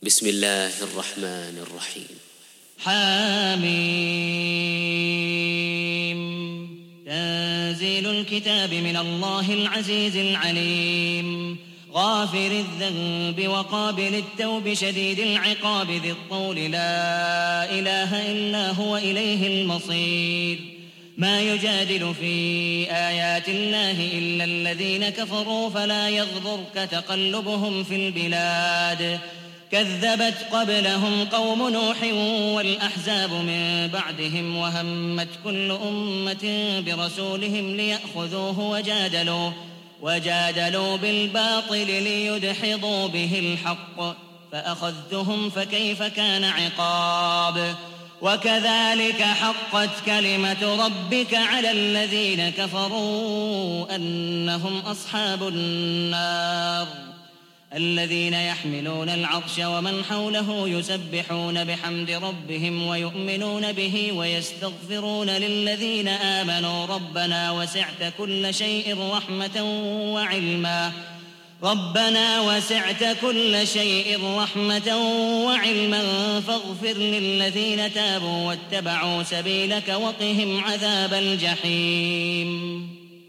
بسم الله الرحمن الرحيم. حاميم. تنزيل الكتاب من الله العزيز العليم، غافر الذنب وقابل التوب شديد العقاب ذي الطول، لا إله إلا هو إليه المصير. ما يجادل في آيات الله إلا الذين كفروا فلا يغررك تقلبهم في البلاد. كذبت قبلهم قوم نوح والأحزاب من بعدهم، وهمت كل أمة برسولهم ليأخذوه وجادلوا بالباطل ليدحضوا به الحق، فأخذتهم فكيف كان عقاب. وكذلك حقت كلمة ربك على الذين كفروا أنهم أصحاب النار. الذين يحملون العرش ومن حوله يسبحون بحمد ربهم ويؤمنون به ويستغفرون للذين آمنوا ربنا وسعت كل شيء رحمة وعلما فاغفر للذين تابوا واتبعوا سبيلك وقهم عذاب الجحيم.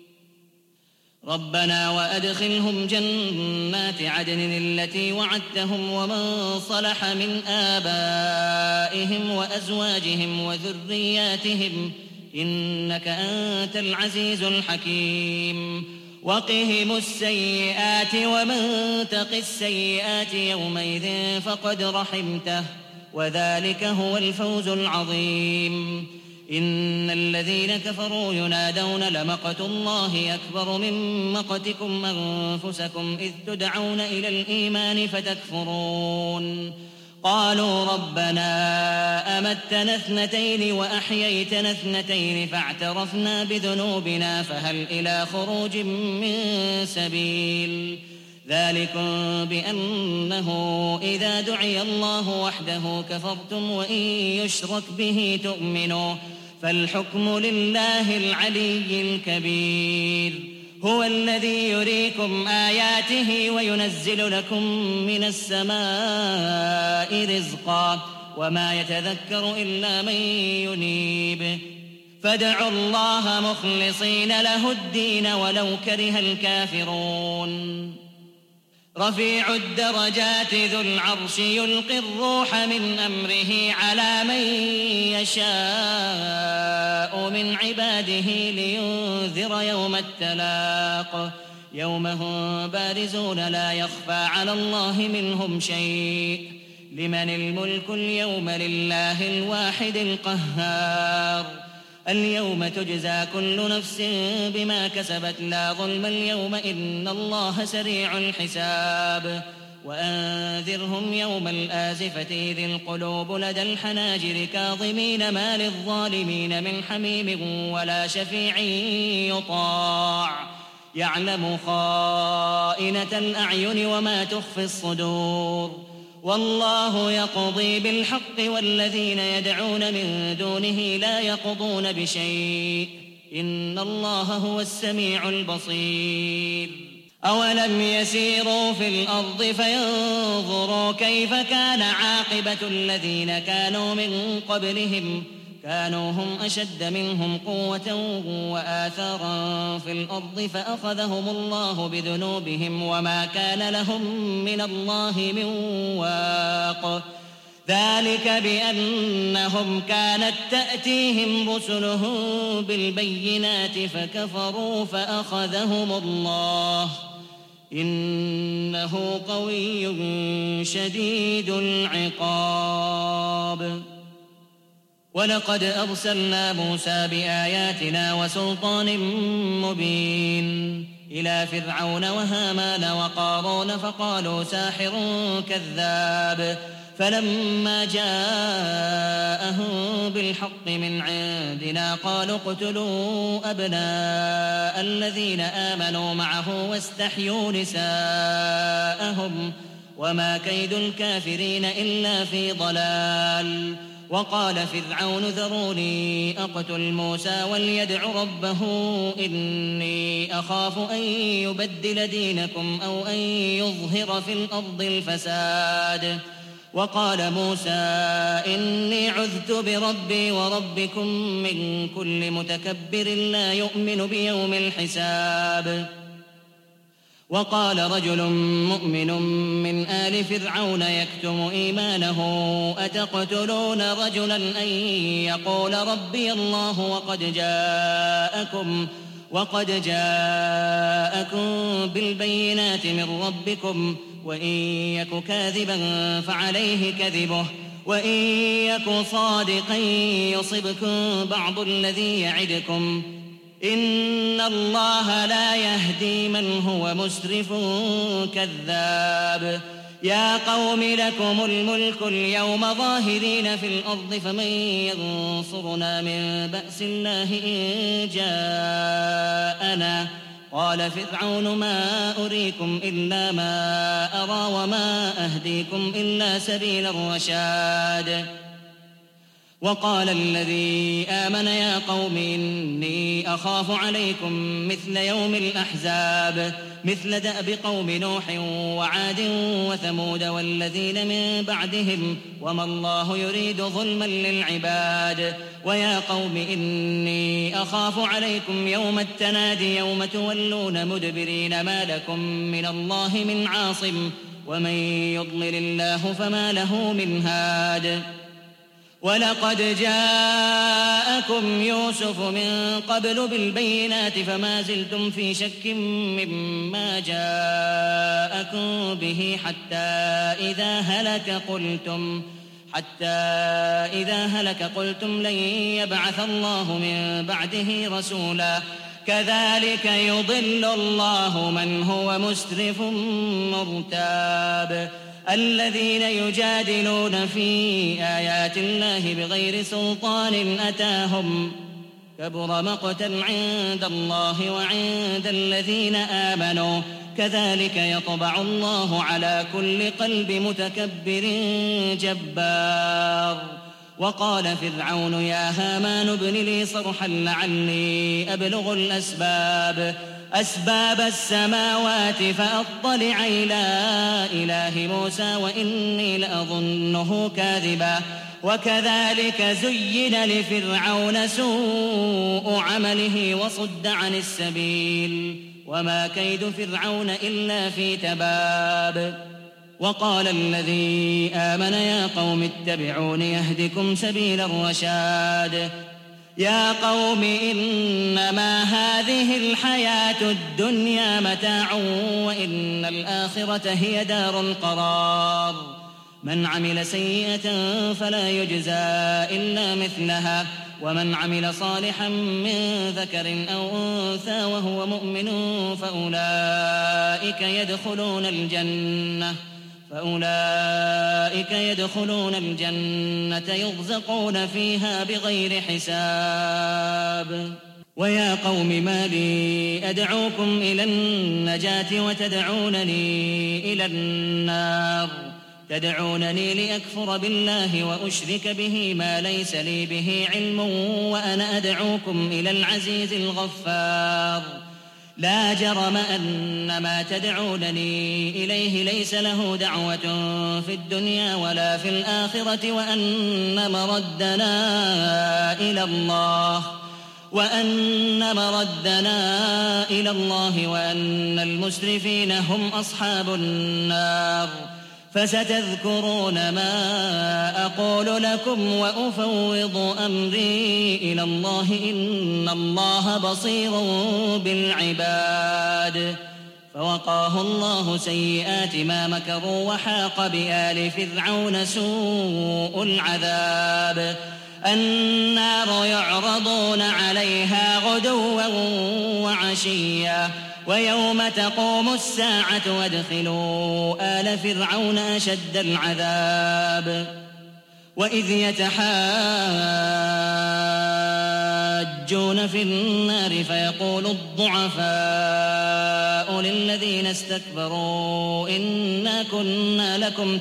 ربنا وأدخلهم جنات عدن التي وعدتهم ومن صلح من آبائهم وأزواجهم وذرياتهم إنك أنت العزيز الحكيم. وقهم السيئات ومن تق السيئات يومئذ فقد رحمته وذلك هو الفوز العظيم. إن الذين كفروا ينادون لمقت الله أكبر من مقتكم أنفسكم إذ تدعون إلى الإيمان فتكفرون. قالوا ربنا أمتنا اثنتين وأحييتنا اثنتين فاعترفنا بذنوبنا فهل إلى خروج من سبيل. ذلكم بأنه إذا دعي الله وحده كفرتم وإن يشرك به تؤمنوا فالحكم لله العلي الكبير. هو الذي يريكم آياته وينزل لكم من السماء رزقا وما يتذكر إلا من ينيب. فادعوا الله مخلصين له الدين ولو كره الكافرون. رفيع الدرجات ذو العرش يلقي الروح من أمره على من يشاء من عباده لينذر يوم التلاق. يوم هم بارزون لا يخفى على الله منهم شيء. لمن الملك اليوم لله الواحد القهار. اليوم تجزى كل نفس بما كسبت لا ظلم اليوم إن الله سريع الحساب. وأنذرهم يوم الآزفة إذ القلوب لدى الحناجر كاظمين ما للظالمين من حميم ولا شفيع يطاع. يعلم خائنة الأعين وما تخفي الصدور. والله يقضي بالحق والذين يدعون من دونه لا يقضون بشيء إن الله هو السميع البصير. أولم يسيروا في الأرض فينظروا كيف كان عاقبة الذين كانوا من قبلهم كانوا هم أشد منهم قوة وآثارا في الأرض فأخذهم الله بذنوبهم وما كان لهم من الله من واق. ذلك بأنهم كانت تأتيهم رسلهم بالبينات فكفروا فأخذهم الله إنه قوي شديد العقاب. ولقد أرسلنا موسى بآياتنا وسلطان مبين إلى فرعون وهامان وقارون فقالوا ساحر كذاب. فلما جاءهم بالحق من عندنا قالوا اقتلوا أبناء الذين آمنوا معه واستحيوا نساءهم وما كيد الكافرين إلا في ضلال. وقال فرعون ذروني أقتل موسى وليدع ربه إني أخاف أن يبدل دينكم أو أن يظهر في الأرض الفساد. وقال موسى إني عذت بربي وربكم من كل متكبر لا يؤمن بيوم الحساب. وقال رجل مؤمن من آل فرعون يكتم إيمانه أتقتلون رجلا أن يقول ربي الله وقد جاءكم بالبينات من ربكم وإن يك كاذبا فعليه كذبه وإن يك صادقا يصبكم بعض الذي يعدكم إن الله لا يهدي من هو مسرف كذاب. يا قوم لكم الملك اليوم ظاهرين في الأرض فمن ينصرنا من بأس الله إن جاءنا. قال فرعون ما أريكم إلا ما أرى وما أهديكم إلا سبيل الرشاد. وقال الذي آمن يا قوم إني أخاف عليكم مثل يوم الأحزاب مثل دأب قوم نوح وعاد وثمود والذين من بعدهم وما الله يريد ظلما للعباد. ويا قوم إني أخاف عليكم يوم التنادي يوم تولون مدبرين ما لكم من الله من عاصم ومن يضلل الله فما له من هاد. ولقد جاءكم يوسف من قبل بالبينات فما زلتم في شك مما جاءكم به حتى إذا هلك قلتم لن يبعث الله من بعده رسولا. كذلك يضل الله من هو مسرف مرتاب. الذين يجادلون في آيات الله بغير سلطان أتاهم كبر مقتا عند الله وعند الذين آمنوا كذلك يطبع الله على كل قلب متكبر جبار. وقال فرعون يا هامان ابن لي صرحا لعلي أبلغ أسباب السماوات فأطلع إلى إله موسى وإني لأظنه كاذبا. وكذلك زين لفرعون سوء عمله وصد عن السبيل وما كيد فرعون إلا في تباب. وقال الذي آمن يا قوم اتبعون يهدكم سبيل الرشاد. يا قوم إنما هذه الحياة الدنيا متاع وإن الآخرة هي دار القرار. من عمل سيئة فلا يجزى إلا مثلها ومن عمل صالحا من ذكر أو أنثى وهو مؤمن فأولئك يدخلون الجنة يرزقون فيها بغير حساب. ويا قوم ما لي أدعوكم إلى النجاة وتدعونني إلى النار. تدعونني لأكفر بالله وأشرك به ما ليس لي به علم وأنا أدعوكم إلى العزيز الغفار. لا جرم أن ما تدعونني إليه ليس له دعوة في الدنيا ولا في الآخرة وأن مردنا إلى الله وأن المسرفين هم أصحاب النار. فستذكرون ما أقول لكم وأفوض أمري إلى الله إن الله بصير بالعباد. فوقاه الله سيئات ما مكروا وحاق بآل فرعون سوء العذاب. النار يعرضون عليها غدوا وعشيا ويوم تقوم الساعة وادخلوا آل فرعون أشد العذاب. وإذ يتحاجون في النار فيقول الضعفاء للذين استكبروا إنا كنا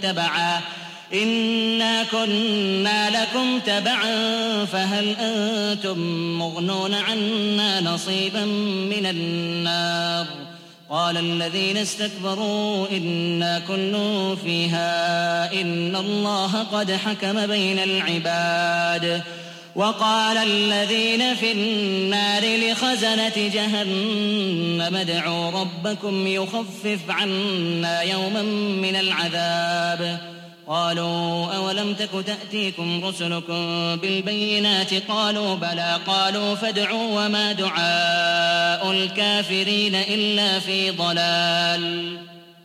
لكم تبعا فهل أنتم مغنون عنا نصيبا من النار. قال الذين استكبروا إنا كل فيها إن الله قد حكم بين العباد. وقال الذين في النار لخزنة جهنم ادعوا ربكم يخفف عنا يوما من العذاب. قالوا أولم تك تأتيكم رسلكم بالبينات قالوا بلى قالوا فادعوا وما دعاء الكافرين إلا في ضلال.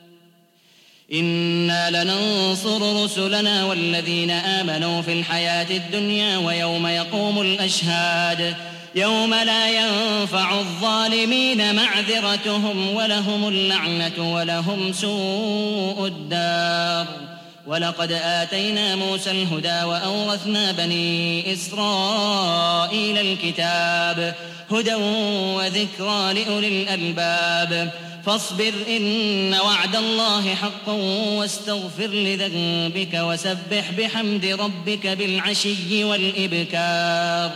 إنا لننصر رسلنا والذين آمنوا في الحياة الدنيا ويوم يقوم الأشهاد يوم لا ينفع الظالمين معذرتهم ولهم اللعنة ولهم سوء الدار. ولقد آتينا موسى الهدى وأورثنا بني إسرائيل الكتاب هدى وذكرى لأولي الألباب. فاصبر إن وعد الله حق واستغفر لذنبك وسبح بحمد ربك بالعشي والإبكار.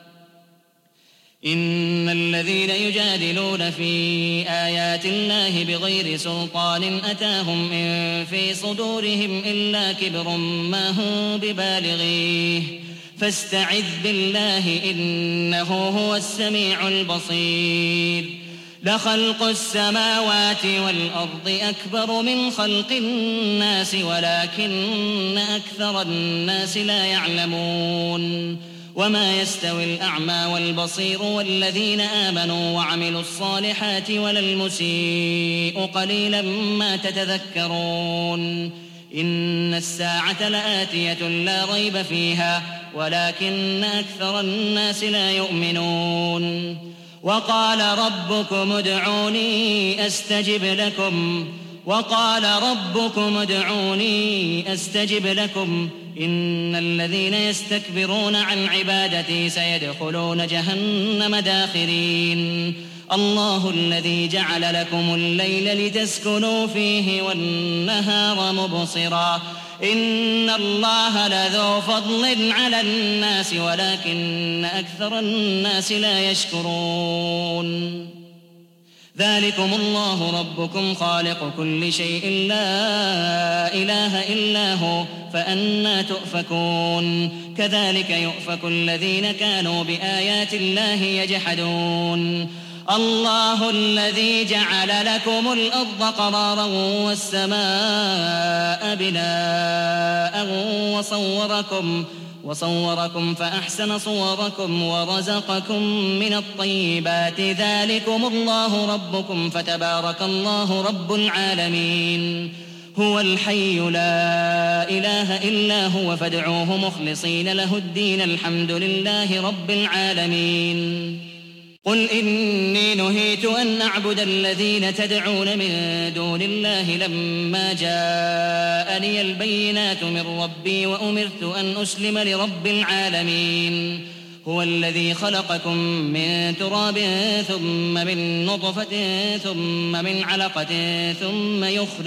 إن الذين يجادلون في آيات الله بغير سلطان أتاهم إن في صدورهم إلا كبر ما هم ببالغيه فاستعذ بالله إنه هو السميع البصير. لخلق السماوات والأرض أكبر من خلق الناس ولكن أكثر الناس لا يعلمون. وما يستوي الأعمى والبصير والذين آمنوا وعملوا الصالحات ولا المسيء قليلا ما تتذكرون. إن الساعة لآتية لا ريب فيها ولكن أكثر الناس لا يؤمنون. وقال ربكم ادعوني أستجب لكم إن الذين يستكبرون عن عبادتي سيدخلون جهنم داخرين. الله الذي جعل لكم الليل لتسكنوا فيه والنهار مبصرا إن الله لذو فضل على الناس ولكن أكثر الناس لا يشكرون. ذلكم الله ربكم خالق كل شيء لا إله إلا هو فأنى تؤفكون. كذلك يؤفك الذين كانوا بآيات الله يجحدون. الله الذي جعل لكم الأرض قرارا والسماء بناء وصوركم فأحسن صوركم ورزقكم من الطيبات ذلكم الله ربكم فتبارك الله رب العالمين. هو الحي لا إله إلا هو فادعوه مخلصين له الدين الحمد لله رب العالمين. قل إني نهيت أن أعبد الذين تدعون من دون الله لما جاءني البينات من ربي وأمرت أن أسلم لرب العالمين. هو الذي خلقكم من تراب ثم من نطفة ثم من علقة ثم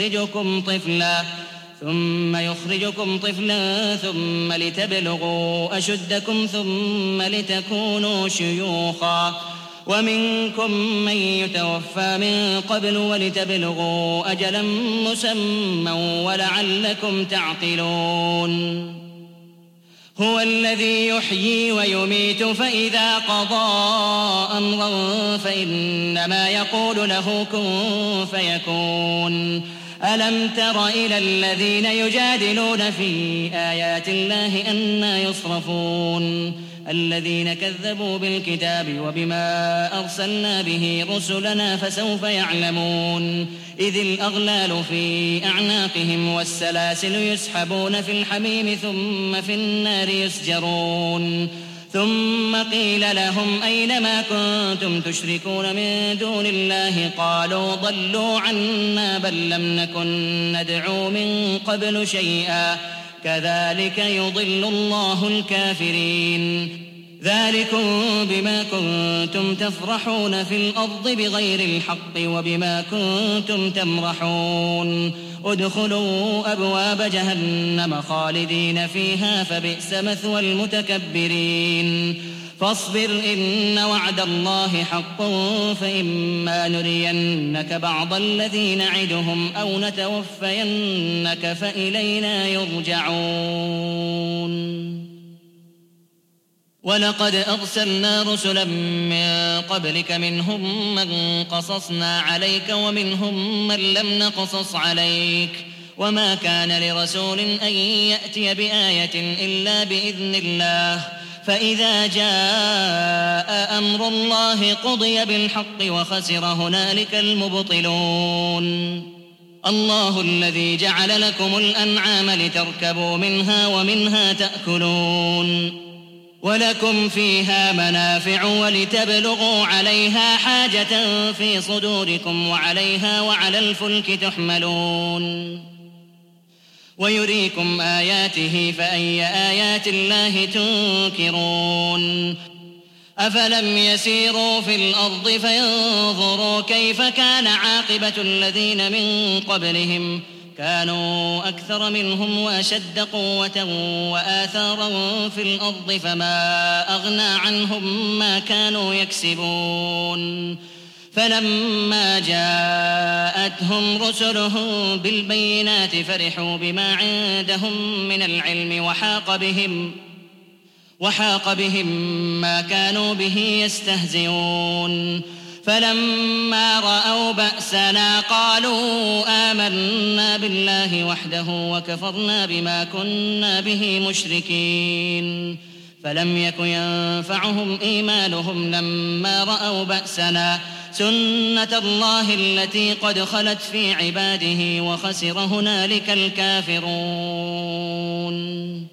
يخرجكم طفلا ثم لتبلغوا أشدكم ثم لتكونوا شيوخا ومنكم من يتوفى من قبل ولتبلغوا أجلا مسمى ولعلكم تعقلون. هو الذي يحيي ويميت فإذا قضى أمرا فإنما يقول له كن فيكون. ألم تر إلى الذين يجادلون في آيات الله أنى يصرفون الذين كذبوا بالكتاب وبما أرسلنا به رسلنا فسوف يعلمون. إذ الأغلال في أعناقهم والسلاسل يسحبون في الحميم ثم في النار يسجرون. ثم قيل لهم أين ما كنتم تشركون من دون الله قالوا ضلوا عنا بل لم نكن ندعو من قبل شيئا كذلك يضل الله الكافرين. ذلكم بما كنتم تفرحون في الأرض بغير الحق وبما كنتم تمرحون. ادخلوا أبواب جهنم خالدين فيها فبئس مثوى المتكبرين. فاصبر إن وعد الله حق فإما نرينك بعض الذي نعدهم أو نتوفينك فإلينا يرجعون ولقد أرسلنا رسلا من قبلك منهم من قصصنا عليك ومنهم من لم نقصص عليك وما كان لرسول أن يأتي بآية إلا بإذن الله فإذا جاء أمر الله قضي بالحق وخسر هنالك المبطلون الله الذي جعل لكم الأنعام لتركبوا منها ومنها تأكلون ولكم فيها منافع ولتبلغوا عليها حاجة في صدوركم وعليها وعلى الفلك تحملون ويريكم آياته فأي آيات الله تنكرون أفلم يسيروا في الأرض فينظروا كيف كان عاقبة الذين من قبلهم كانوا أكثر منهم وأشد قوة وآثارا في الأرض فما أغنى عنهم ما كانوا يكسبون فلما جاءتهم رسلهم بالبينات فرحوا بما عندهم من العلم وحاق بهم ما كانوا به يستهزئون فلما رأوا بأسنا قالوا آمنا بالله وحده وكفرنا بما كنا به مشركين فلم يك ينفعهم إيمانهم لما رأوا بأسنا سنة الله التي قد خلت في عباده وخسر هنالك الكافرون